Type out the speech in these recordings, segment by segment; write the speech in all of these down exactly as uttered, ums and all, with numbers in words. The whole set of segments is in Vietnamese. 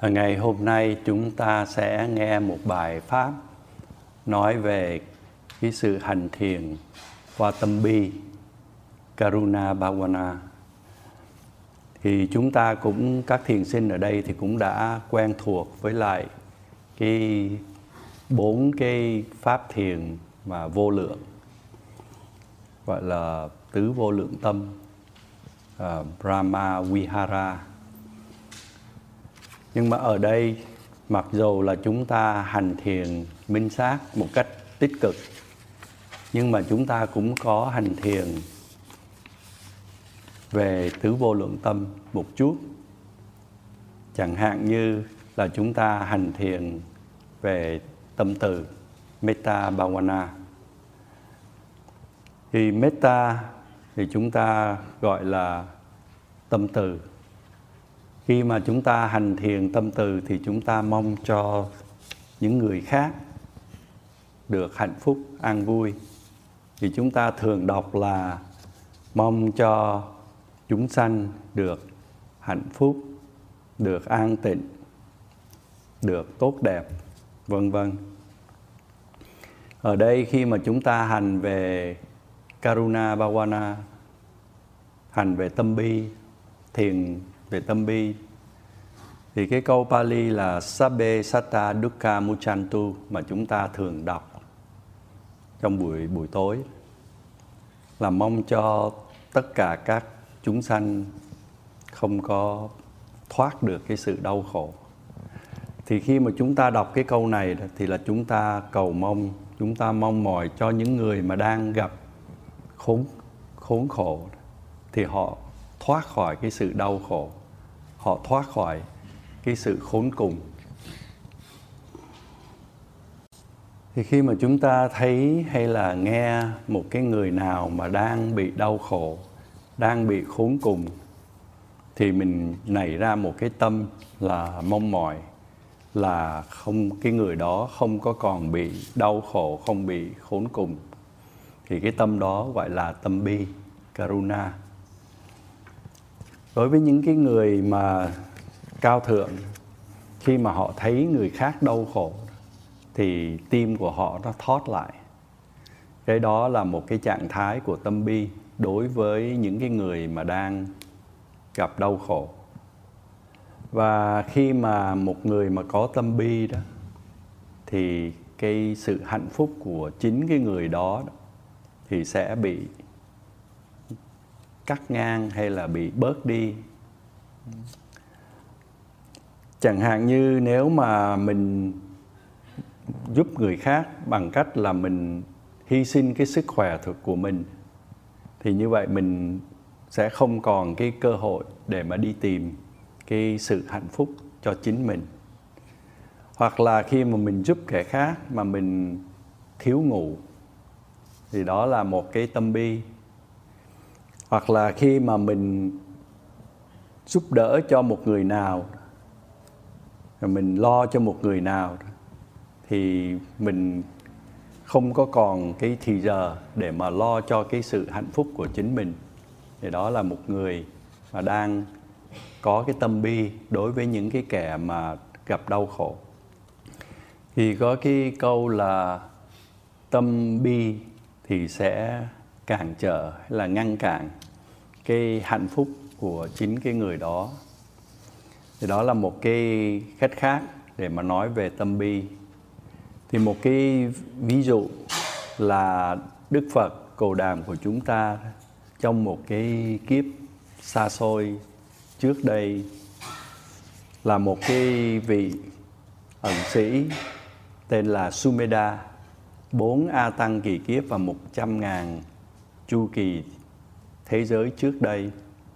Ngày hôm nay chúng ta sẽ nghe một bài pháp nói về cái sự hành thiền qua tâm bi, Karuna Bhavana. Thì chúng ta cũng, các thiền sinh ở đây thì cũng đã quen thuộc với lại cái bốn cái pháp thiền mà vô lượng, gọi là tứ vô lượng tâm, uh, Brahma Vihara. Nhưng mà ở đây, mặc dù là chúng ta hành thiền minh sát một cách tích cực, nhưng mà chúng ta cũng có hành thiền về tứ vô lượng tâm một chút. Chẳng hạn như là chúng ta hành thiền về tâm từ, Metta Bhavana. Thì Metta thì chúng ta gọi là tâm từ. Khi mà chúng ta hành thiền tâm từ thì chúng ta mong cho những người khác được hạnh phúc, an vui. Thì chúng ta thường đọc là mong cho chúng sanh được hạnh phúc, được an tịnh, được tốt đẹp, vân vân. Ở đây khi mà chúng ta hành về Karuna Bhavana, hành về tâm bi, thiền về tâm bi, thì cái câu Pali là Sabbe Satta Dukkha Mucchantu mà chúng ta thường đọc trong buổi buổi tối là mong cho tất cả các chúng sanh không có thoát được cái sự đau khổ. Thì khi mà chúng ta đọc cái câu này thì là chúng ta cầu mong, chúng ta mong mỏi cho những người mà đang gặp khốn khốn khổ thì họ thoát khỏi cái sự đau khổ, họ thoát khỏi cái sự khốn cùng. Thì khi mà chúng ta thấy hay là nghe một cái người nào mà đang bị đau khổ, đang bị khốn cùng, thì mình nảy ra một cái tâm là mong mỏi là không, cái người đó không có còn bị đau khổ, không bị khốn cùng. Thì cái tâm đó gọi là tâm bi, Karuna. Đối với những cái người mà cao thượng, khi mà họ thấy người khác đau khổ thì tim của họ nó thót lại. Cái đó là một cái trạng thái của tâm bi đối với những cái người mà đang gặp đau khổ. Và khi mà một người mà có tâm bi đó thì cái sự hạnh phúc của chính cái người đó, đó thì sẽ bị cắt ngang hay là bị bớt đi. Chẳng hạn như nếu mà mình giúp người khác bằng cách là mình hy sinh cái sức khỏe thực của mình, thì như vậy mình sẽ không còn cái cơ hội để mà đi tìm cái sự hạnh phúc cho chính mình. Hoặc là khi mà mình giúp kẻ khác mà mình thiếu ngủ, thì đó là một cái tâm bi. Hoặc là khi mà mình giúp đỡ cho một người nào, mình lo cho một người nào, thì mình không có còn cái thì giờ để mà lo cho cái sự hạnh phúc của chính mình. Thì đó là một người mà đang có cái tâm bi đối với những cái kẻ mà gặp đau khổ. Thì có cái câu là tâm bi thì sẽ cản trở hay là ngăn cản cái hạnh phúc của chính cái người đó. Thì đó là một cái cách khác để mà nói về tâm bi. Thì một cái ví dụ là Đức Phật Cồ Đàm của chúng ta trong một cái kiếp xa xôi trước đây là một cái vị ẩn sĩ tên là Sumedha, bốn A Tăng kỳ kiếp và một trăm ngàn chu kỳ thế giới trước đây.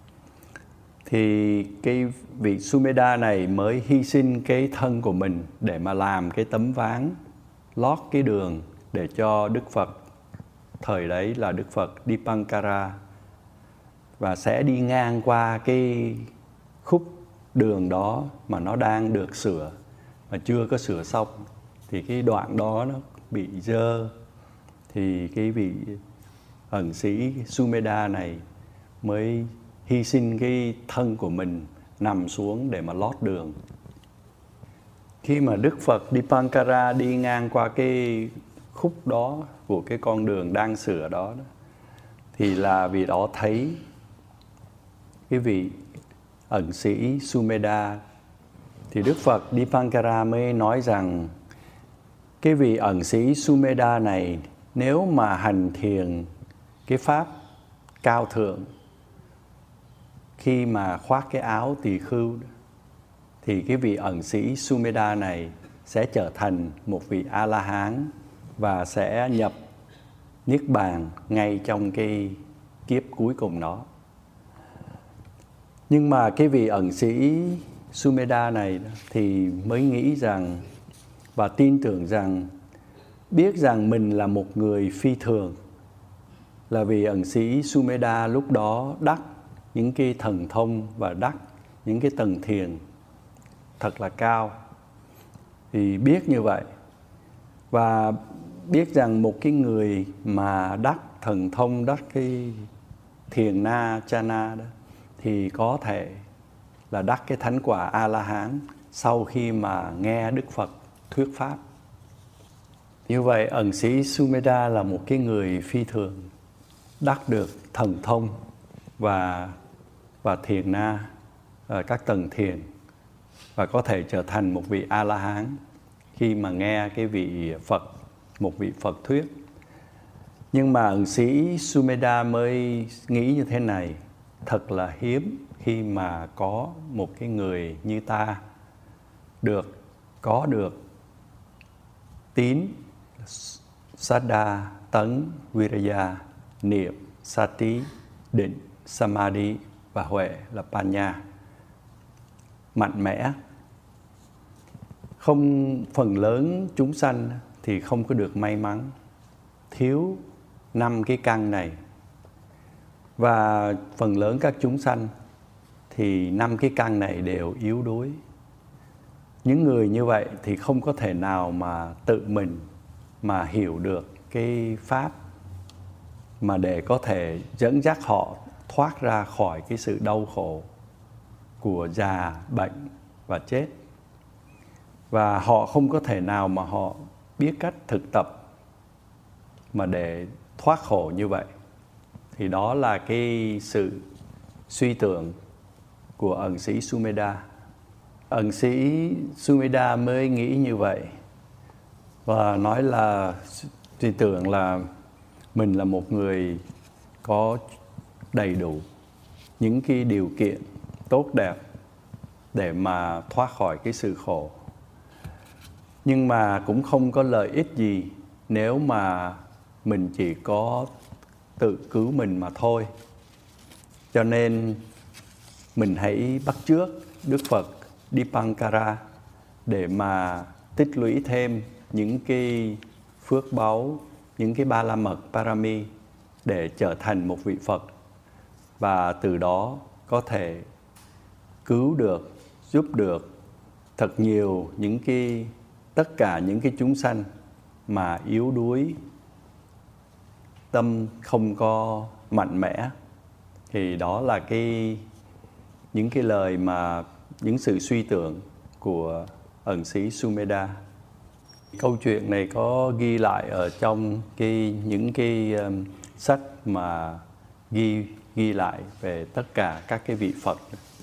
Thì cái vị Sumedha này mới hy sinh cái thân của mình để mà làm cái tấm ván lót cái đường để cho Đức Phật, thời đấy là Đức Phật Dipankara, và sẽ đi ngang qua cái khúc đường đó mà nó đang được sửa mà chưa có sửa xong. Thì cái đoạn đó nó bị dơ, thì cái vị ẩn sĩ Sumedha này mới hy sinh cái thân của mình nằm xuống để mà lót đường. Khi mà Đức Phật Dipankara đi ngang qua cái khúc đó của cái con đường đang sửa đó, đó thì là vì đó thấy cái vị ẩn sĩ Sumedha. Thì Đức Phật Dipankara mới nói rằng cái vị ẩn sĩ Sumedha này nếu mà hành thiền cái pháp cao thượng, khi mà khoác cái áo tỳ khưu thì cái vị ẩn sĩ Sumedha này sẽ trở thành một vị A-la-hán và sẽ nhập Niết Bàn ngay trong cái kiếp cuối cùng đó. Nhưng mà cái vị ẩn sĩ Sumedha này thì mới nghĩ rằng và tin tưởng rằng, biết rằng mình là một người phi thường, là vì ẩn sĩ Sumedha lúc đó đắc những cái thần thông và đắc những cái tầng thiền thật là cao. Thì biết như vậy và biết rằng một cái người mà đắc thần thông, đắc cái thiền na chana đó thì có thể là đắc cái thánh quả A-la-hán sau khi mà nghe Đức Phật thuyết pháp. Như vậy ẩn sĩ Sumedha là một cái người phi thường, đắc được thần thông và và thiền na, các tầng thiền, và có thể trở thành một vị A-la-hán khi mà nghe cái vị Phật, một vị Phật thuyết. Nhưng mà ẩn sĩ Sumedha mới nghĩ như thế này: thật là hiếm khi mà có một cái người như ta được có được tín, Saddha, tấn, Viraya, niệm, Sati, định, Samadhi và huệ là Panya, mạnh mẽ. Không, phần lớn chúng sanh thì không có được may mắn, thiếu năm cái căn này. Và phần lớn các chúng sanh thì năm cái căn này đều yếu đuối. Những người như vậy thì không có thể nào mà tự mình mà hiểu được cái pháp mà để có thể dẫn dắt họ thoát ra khỏi cái sự đau khổ của già, bệnh và chết. Và họ không có thể nào mà họ biết cách thực tập mà để thoát khổ như vậy. Thì đó là cái sự suy tưởng của ẩn sĩ Sumedha. Ẩn sĩ Sumedha mới nghĩ như vậy và nói là suy tưởng là mình là một người có đầy đủ những cái điều kiện tốt đẹp để mà thoát khỏi cái sự khổ. Nhưng mà cũng không có lợi ích gì nếu mà mình chỉ có tự cứu mình mà thôi. Cho nên mình hãy bắt chước Đức Phật Dipankara để mà tích lũy thêm những cái phước báu, những cái ba la mật parami để trở thành một vị Phật, và từ đó có thể cứu được, giúp được thật nhiều những cái tất cả những cái chúng sanh mà yếu đuối, tâm không có mạnh mẽ. Thì đó là cái những cái lời mà những sự suy tưởng của ẩn sĩ Sumedha. Câu chuyện này có ghi lại ở trong cái những cái um, sách mà ghi ghi lại về tất cả các cái vị Phật.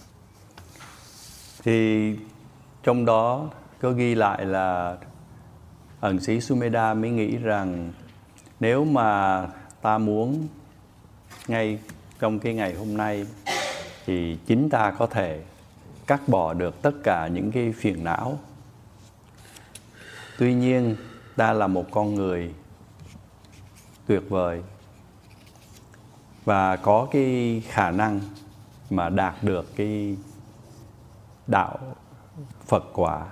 Thì trong đó có ghi lại là ẩn sĩ Sumedha mới nghĩ rằng nếu mà ta muốn ngay trong cái ngày hôm nay thì chính ta có thể cắt bỏ được tất cả những cái phiền não. Tuy nhiên ta là một con người tuyệt vời và có cái khả năng mà đạt được cái đạo Phật quả,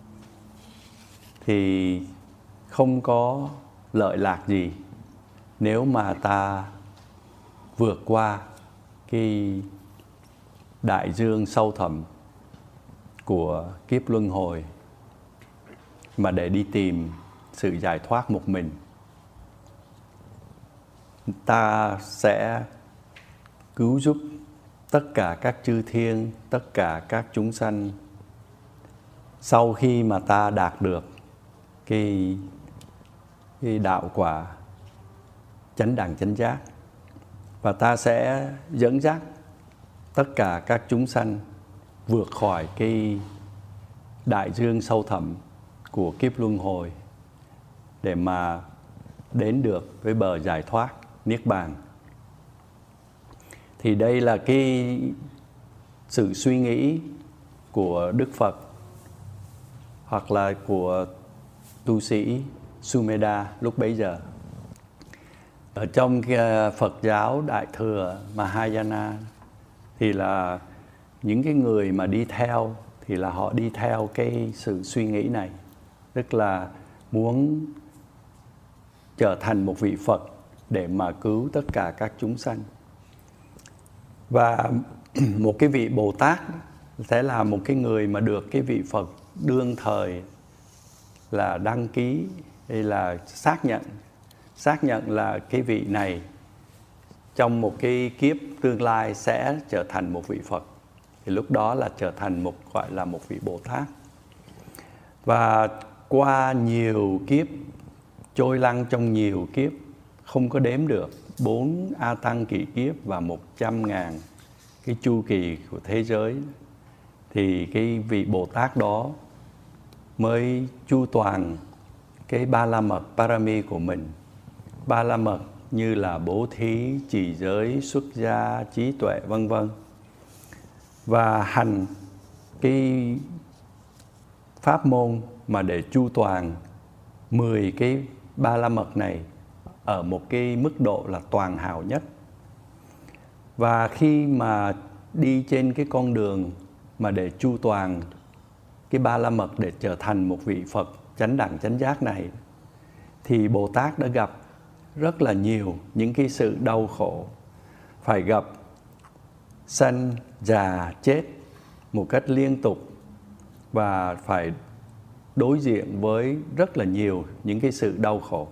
thì không có lợi lạc gì nếu mà ta vượt qua cái đại dương sâu thẳm của kiếp luân hồi mà để đi tìm sự giải thoát một mình. Ta sẽ cứu giúp tất cả các chư thiên, tất cả các chúng sanh sau khi mà ta đạt được cái, cái đạo quả chánh đẳng chánh giác, và ta sẽ dẫn dắt tất cả các chúng sanh vượt khỏi cái đại dương sâu thẳm của kiếp luân hồi để mà đến được với bờ giải thoát niết bàn. Thì đây là cái sự suy nghĩ của Đức Phật hoặc là của tu sĩ Sumedha lúc bấy giờ. Ở trong cái Phật giáo Đại Thừa Mahayana thì là những cái người mà đi theo thì là họ đi theo cái sự suy nghĩ này, tức là muốn trở thành một vị Phật để mà cứu tất cả các chúng sanh. Và một cái vị Bồ Tát sẽ là một cái người mà được cái vị Phật đương thời là đăng ký hay là xác nhận xác nhận là cái vị này trong một cái kiếp tương lai sẽ trở thành một vị Phật. Thì lúc đó là trở thành một gọi là một vị Bồ Tát. Và qua nhiều kiếp, trôi lăn trong nhiều kiếp không có đếm được, bốn A Tăng kỳ kiếp và một trăm ngàn cái chu kỳ của thế giới, thì cái vị Bồ Tát đó mới chu toàn cái ba la mật parami của mình. Ba la mật như là bố thí, trì giới, xuất gia, trí tuệ vân vân, và hành cái pháp môn mà để chu toàn mười cái ba la mật này ở một cái mức độ là toàn hảo nhất. Và khi mà đi trên cái con đường mà để chu toàn cái ba la mật để trở thành một vị Phật chánh đẳng chánh giác này, thì Bồ Tát đã gặp rất là nhiều những cái sự đau khổ, phải gặp sanh, già, chết một cách liên tục, và phải đối diện với rất là nhiều những cái sự đau khổ.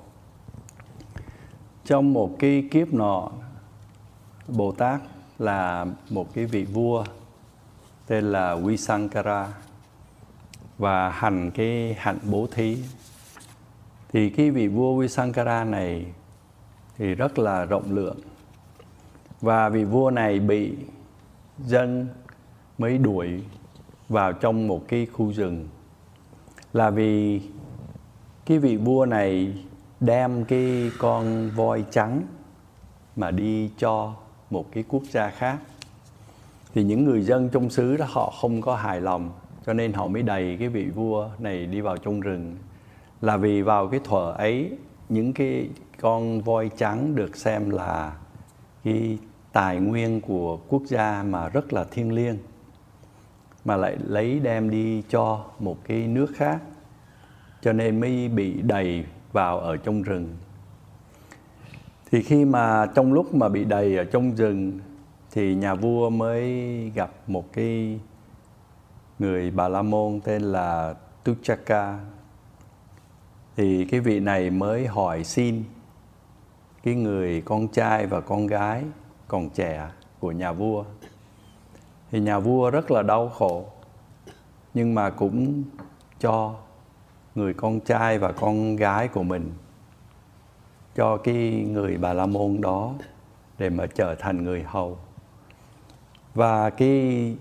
Trong một cái kiếp nọ, Bồ Tát là một cái vị vua tên là Visankara và hành cái hạnh bố thí. Thì cái vị vua Visankara này thì rất là rộng lượng, và vị vua này bị dân mới đuổi vào trong một cái khu rừng, là vì cái vị vua này đem cái con voi trắng mà đi cho một cái quốc gia khác. Thì những người dân trong xứ đó họ không có hài lòng, cho nên họ mới đày cái vị vua này đi vào trong rừng. Là vì vào cái thuở ấy, những cái con voi trắng được xem là cái tài nguyên của quốc gia mà rất là thiêng liêng, mà lại lấy đem đi cho một cái nước khác, cho nên mới bị đày vào ở trong rừng. Thì khi mà trong lúc mà bị đày ở trong rừng thì nhà vua mới gặp một cái người Bà La Môn tên là Tuchaka. Thì cái vị này mới hỏi xin cái người con trai và con gái còn trẻ của nhà vua. Thì nhà vua rất là đau khổ, nhưng mà cũng cho người con trai và con gái của mình cho cái người Bà La Môn đó để mà trở thành người hầu. Và cái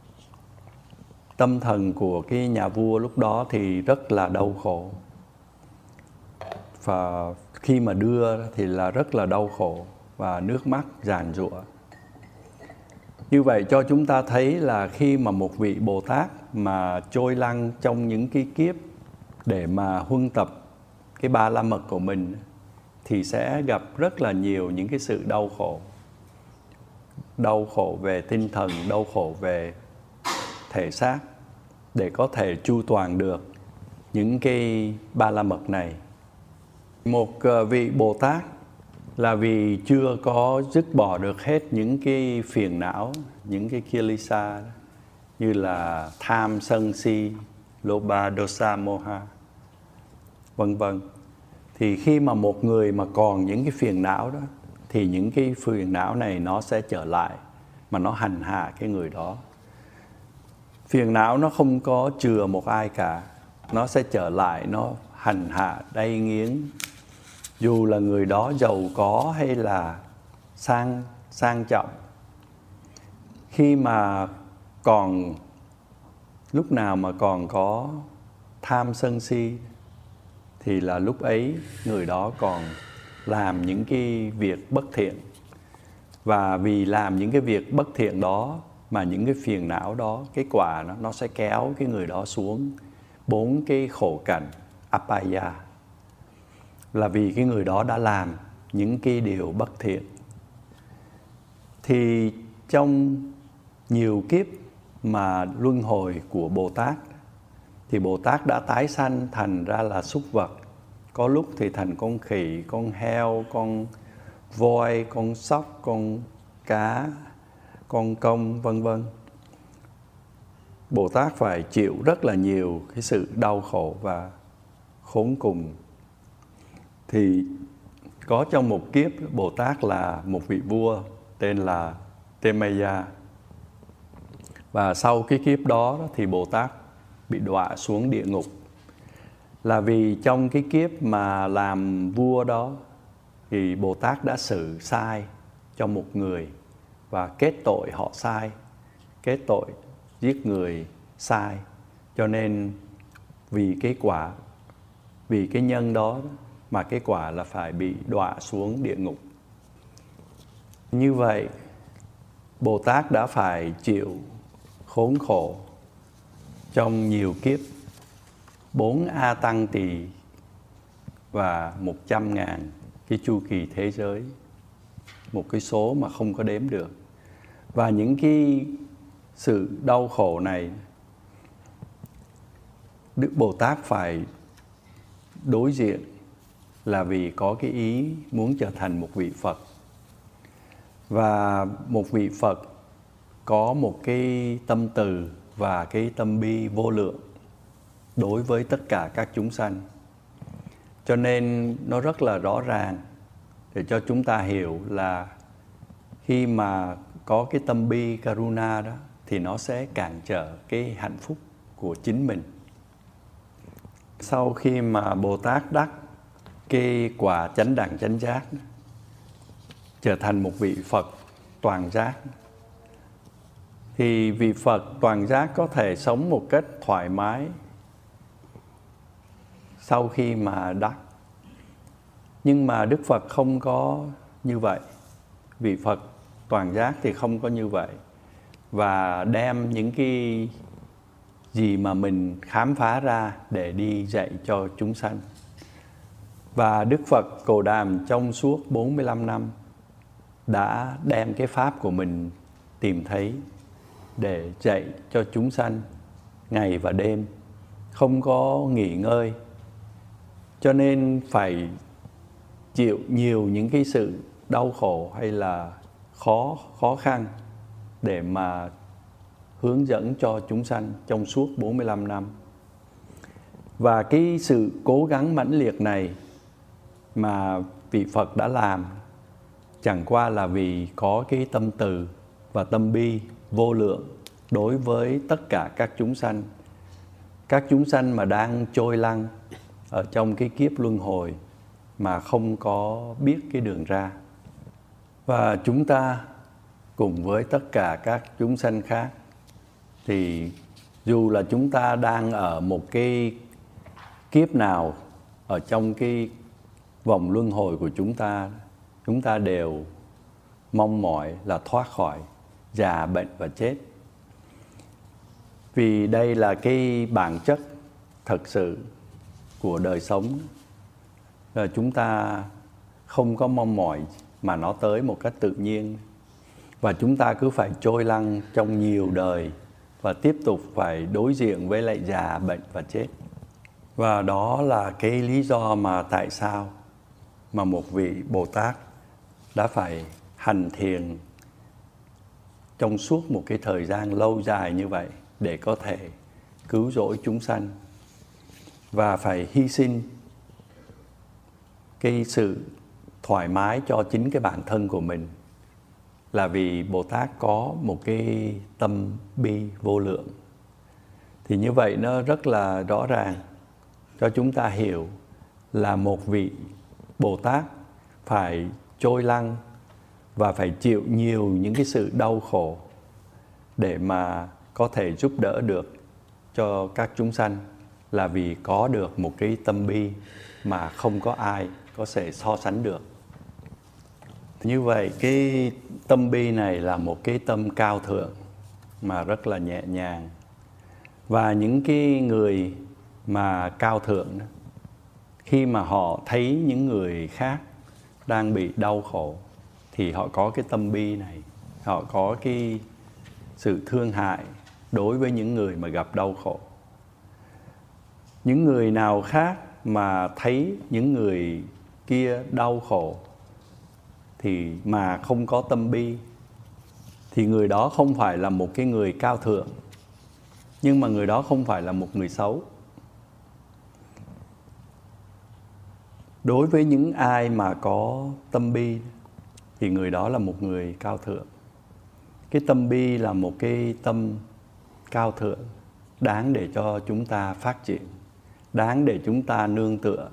tâm thần của cái nhà vua lúc đó thì rất là đau khổ, và khi mà đưa thì là rất là đau khổ và nước mắt giàn giụa. Như vậy cho chúng ta thấy là khi mà một vị Bồ Tát mà trôi lăn trong những cái kiếp để mà huân tập cái ba la mật của mình thì sẽ gặp rất là nhiều những cái sự đau khổ. Đau khổ về tinh thần, đau khổ về thể xác, để có thể chu toàn được những cái ba la mật này. Một vị Bồ Tát là vì chưa có dứt bỏ được hết những cái phiền não, những cái kilesa như là tham, sân, si, lobha, dosa, moha, vân vân. Thì khi mà một người mà còn những cái phiền não đó, thì những cái phiền não này nó sẽ trở lại mà nó hành hạ cái người đó. Phiền não nó không có chừa một ai cả, nó sẽ trở lại, nó hành hạ đay nghiến. Dù là người đó giàu có hay là sang sang trọng, khi mà còn lúc nào mà còn có tham sân si thì là lúc ấy người đó còn làm những cái việc bất thiện. Và vì làm những cái việc bất thiện đó mà những cái phiền não đó, cái quả nó, nó sẽ kéo cái người đó xuống bốn cái khổ cảnh Apaya. Là vì cái người đó đã làm những cái điều bất thiện. Thì trong nhiều kiếp mà luân hồi của Bồ Tát, thì Bồ Tát đã tái sanh thành ra là súc vật. Có lúc thì thành con khỉ, con heo, con voi, con sóc, con cá, con công, vân vân. Bồ Tát phải chịu rất là nhiều cái sự đau khổ và khốn cùng. Thì có trong một kiếp, Bồ Tát là một vị vua tên là Temaya. Và sau cái kiếp đó thì Bồ Tát bị đọa xuống địa ngục. Là vì trong cái kiếp mà làm vua đó thì Bồ Tát đã xử sai cho một người và kết tội họ sai, kết tội giết người sai. Cho nên vì cái quả, vì cái nhân đó mà cái quả là phải bị đọa xuống địa ngục. Như vậy, Bồ Tát đã phải chịu khốn khổ trong nhiều kiếp, bốn A Tăng Tỳ và một trăm ngàn cái chu kỳ thế giới, một cái số mà không có đếm được. Và những cái sự đau khổ này, Đức Bồ Tát phải đối diện là vì có cái ý muốn trở thành một vị Phật. Và một vị Phật có một cái tâm từ và cái tâm bi vô lượng đối với tất cả các chúng sanh. Cho nên nó rất là rõ ràng để cho chúng ta hiểu là khi mà có cái tâm bi Karuna đó thì nó sẽ cản trở cái hạnh phúc của chính mình. Sau khi mà Bồ Tát đắc cái quả chánh đẳng chánh giác, trở thành một vị Phật toàn giác, thì vị Phật toàn giác có thể sống một cách thoải mái sau khi mà đắc. Nhưng mà Đức Phật không có như vậy. Vị Phật toàn giác thì không có như vậy. Và đem những cái gì mà mình khám phá ra để đi dạy cho chúng sanh. Và Đức Phật Cồ Đàm trong suốt bốn mươi lăm năm đã đem cái pháp của mình tìm thấy để dạy cho chúng sanh ngày và đêm, không có nghỉ ngơi. Cho nên phải chịu nhiều những cái sự đau khổ hay là khó khó khăn để mà hướng dẫn cho chúng sanh trong suốt bốn mươi lăm năm. Và cái sự cố gắng mãnh liệt này mà vị Phật đã làm chẳng qua là vì có cái tâm từ và tâm bi vô lượng đối với tất cả các chúng sanh. Các chúng sanh mà đang trôi lăn ở trong cái kiếp luân hồi mà không có biết cái đường ra. Và chúng ta cùng với tất cả các chúng sanh khác thì dù là chúng ta đang ở một cái kiếp nào ở trong cái vòng luân hồi của chúng ta, chúng ta đều mong mỏi là thoát khỏi già, bệnh và chết. Vì đây là cái bản chất thật sự của đời sống. Là chúng ta không có mong mỏi mà nó tới một cách tự nhiên. Và chúng ta cứ phải trôi lăn trong nhiều đời và tiếp tục phải đối diện với lại già, bệnh và chết. Và đó là cái lý do mà tại sao mà một vị Bồ Tát đã phải hành thiền trong suốt một cái thời gian lâu dài như vậy để có thể cứu rỗi chúng sanh. Và phải hy sinh cái sự thoải mái cho chính cái bản thân của mình. Là vì Bồ Tát có một cái tâm bi vô lượng. Thì như vậy nó rất là rõ ràng cho chúng ta hiểu là một vị Bồ Tát phải trôi lăn và phải chịu nhiều những cái sự đau khổ để mà có thể giúp đỡ được cho các chúng sanh, là vì có được một cái tâm bi mà không có ai có thể so sánh được. Như vậy cái tâm bi này là một cái tâm cao thượng mà rất là nhẹ nhàng. Và những cái người mà cao thượng, khi mà họ thấy những người khác đang bị đau khổ thì họ có cái tâm bi này, họ có cái sự thương hại đối với những người mà gặp đau khổ. Những người nào khác mà thấy những người kia đau khổ thì mà không có tâm bi thì người đó không phải là một cái người cao thượng, nhưng mà người đó không phải là một người xấu. Đối với những ai mà có tâm bi thì người đó là một người cao thượng. Cái tâm bi là một cái tâm cao thượng đáng để cho chúng ta phát triển, đáng để chúng ta nương tựa.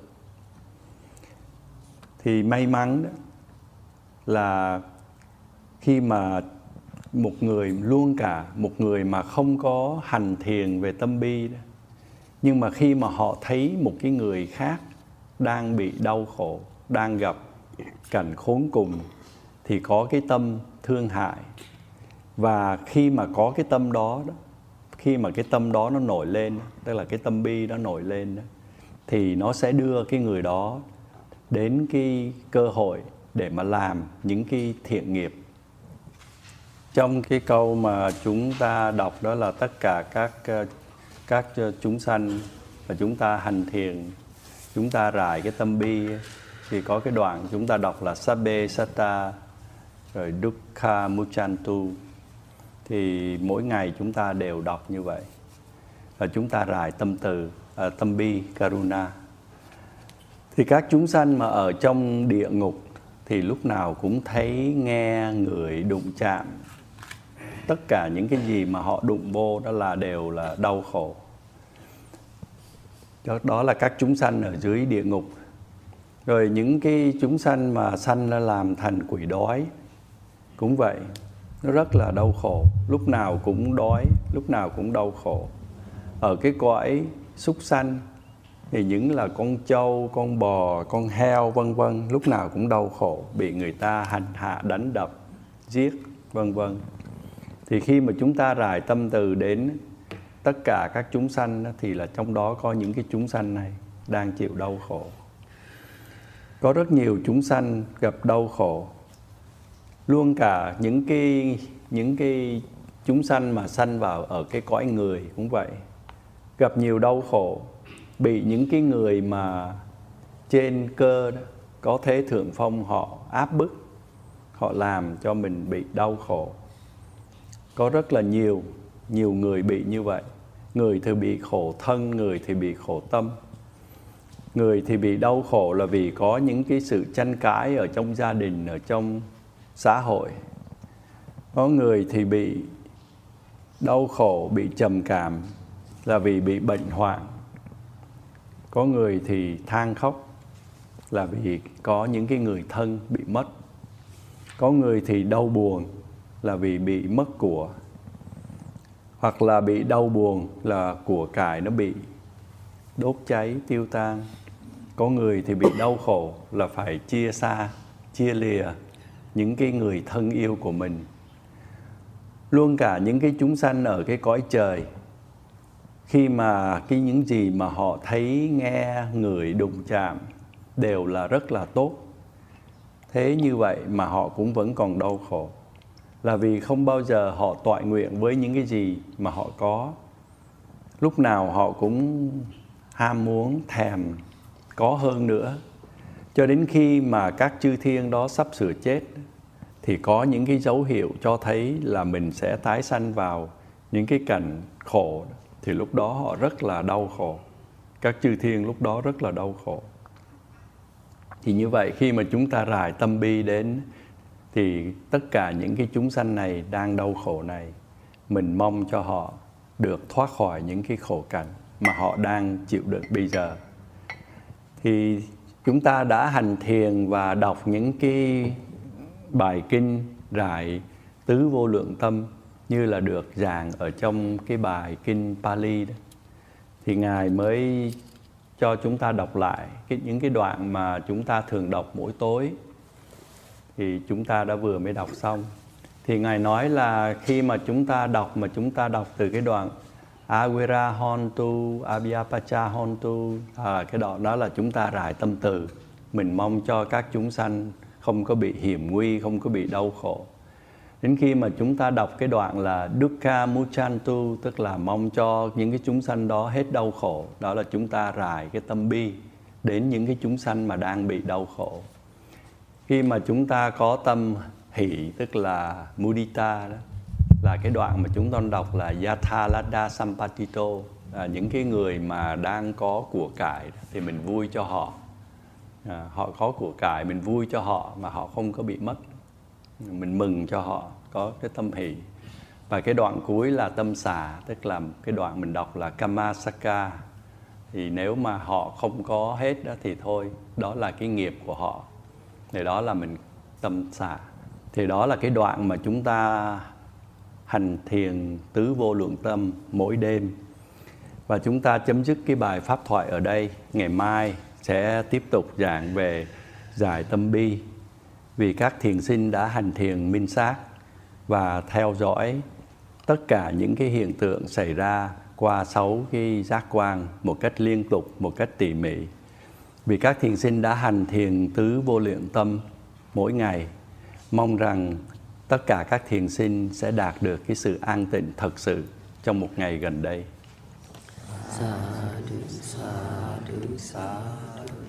Thì may mắn đó là khi mà một người luôn cả, một người mà không có hành thiền về tâm bi đó, nhưng mà khi mà họ thấy một cái người khác đang bị đau khổ, đang gặp cảnh khốn cùng thì có cái tâm thương hại. Và khi mà có cái tâm đó, đó khi mà cái tâm đó nó nổi lên, tức là cái tâm bi đó nổi lên đó, thì nó sẽ đưa cái người đó đến cái cơ hội để mà làm những cái thiện nghiệp. Trong cái câu mà chúng ta đọc đó là tất cả các các chúng sanh và chúng ta hành thiền, chúng ta rải cái tâm bi, thì có cái đoạn chúng ta đọc là Sabbe Satta rồi Dukkha Muchantu. Thì mỗi ngày chúng ta đều đọc như vậy. Và chúng ta rải tâm từ, à, tâm bi, Karuna. Thì các chúng sanh mà ở trong địa ngục thì lúc nào cũng thấy, nghe, ngửi, đụng chạm. Tất cả những cái gì mà họ đụng vô đó là đều là đau khổ. Đó là các chúng sanh ở dưới địa ngục. Rồi những cái chúng sanh mà sanh ra làm thành quỷ đói cũng vậy. Nó rất là đau khổ, lúc nào cũng đói, lúc nào cũng đau khổ. Ở cái cõi súc sanh thì những là con trâu, con bò, con heo vân vân, lúc nào cũng đau khổ, bị người ta hành hạ, đánh đập, giết vân vân. Thì khi mà chúng ta rải tâm từ đến tất cả các chúng sanh thì là trong đó có những cái chúng sanh này đang chịu đau khổ. Có rất nhiều chúng sanh gặp đau khổ. Luôn cả những cái những cái chúng sanh mà sanh vào ở cái cõi người cũng vậy, gặp nhiều đau khổ, bị những cái người mà trên cơ đó, có thế thượng phong họ áp bức, họ làm cho mình bị đau khổ. Có rất là nhiều nhiều người bị như vậy. Người thì bị khổ thân, người thì bị khổ tâm. Người thì bị đau khổ là vì có những cái sự tranh cãi ở trong gia đình, ở trong xã hội. Có người thì bị đau khổ, bị trầm cảm là vì bị bệnh hoạn. Có người thì than khóc là vì có những cái người thân bị mất. Có người thì đau buồn là vì bị mất của. Hoặc là bị đau buồn là của cải nó bị đốt cháy, tiêu tan. Có người thì bị đau khổ là phải chia xa, chia lìa những cái người thân yêu của mình. Luôn cả những cái chúng sanh ở cái cõi trời, khi mà cái những gì mà họ thấy, nghe, ngửi, đụng chạm đều là rất là tốt. Thế như vậy mà họ cũng vẫn còn đau khổ, là vì không bao giờ họ toại nguyện với những cái gì mà họ có. Lúc nào họ cũng ham muốn, thèm có hơn nữa. Cho đến khi mà các chư thiên đó sắp sửa chết thì có những cái dấu hiệu cho thấy là mình sẽ tái sanh vào những cái cảnh khổ. Thì lúc đó họ rất là đau khổ. Các chư thiên lúc đó rất là đau khổ. Thì như vậy khi mà chúng ta rải tâm bi đến thì tất cả những cái chúng sanh này đang đau khổ này, mình mong cho họ được thoát khỏi những cái khổ cảnh mà họ đang chịu đựng bây giờ. Thì chúng ta đã hành thiền và đọc những cái bài kinh rải tứ vô lượng tâm như là được giảng ở trong cái bài kinh Pali đó. Thì Ngài mới cho chúng ta đọc lại cái, những cái đoạn mà chúng ta thường đọc mỗi tối. Thì chúng ta đã vừa mới đọc xong. Thì Ngài nói là khi mà chúng ta đọc, mà chúng ta đọc từ cái đoạn Avira Hontu, Abhyapacha Hontu, à, cái đoạn đó là chúng ta rải tâm từ. Mình mong cho các chúng sanh không có bị hiểm nguy, không có bị đau khổ. Đến khi mà chúng ta đọc cái đoạn là Dukkha Muchantu, tức là mong cho những cái chúng sanh đó hết đau khổ. Đó là chúng ta rải cái tâm bi đến những cái chúng sanh mà đang bị đau khổ. Khi mà chúng ta có tâm hỷ, tức là mudita đó, là cái đoạn mà chúng ta đọc là Yatha Ladda Sampatito, là những cái người mà đang có của cải thì mình vui cho họ. À, họ có của cải, mình vui cho họ mà họ không có bị mất. Mình mừng cho họ, có cái tâm hỷ. Và cái đoạn cuối là tâm xả, tức là cái đoạn mình đọc là Kammasaka. Thì nếu mà họ không có hết đó thì thôi, đó là cái nghiệp của họ. Thì đó là mình tâm xả. Thì đó là cái đoạn mà chúng ta hành thiền tứ vô lượng tâm mỗi đêm. Và chúng ta chấm dứt cái bài pháp thoại ở đây. Ngày mai sẽ tiếp tục giảng về giải tâm bi. Vì các thiền sinh đã hành thiền minh sát và theo dõi tất cả những cái hiện tượng xảy ra qua sáu cái giác quan một cách liên tục, một cách tỉ mỉ. Vì các thiền sinh đã hành thiền tứ vô lượng tâm mỗi ngày, mong rằng tất cả các thiền sinh sẽ đạt được cái sự an tịnh thật sự trong một ngày gần đây. Sadhu, sadhu, sadhu.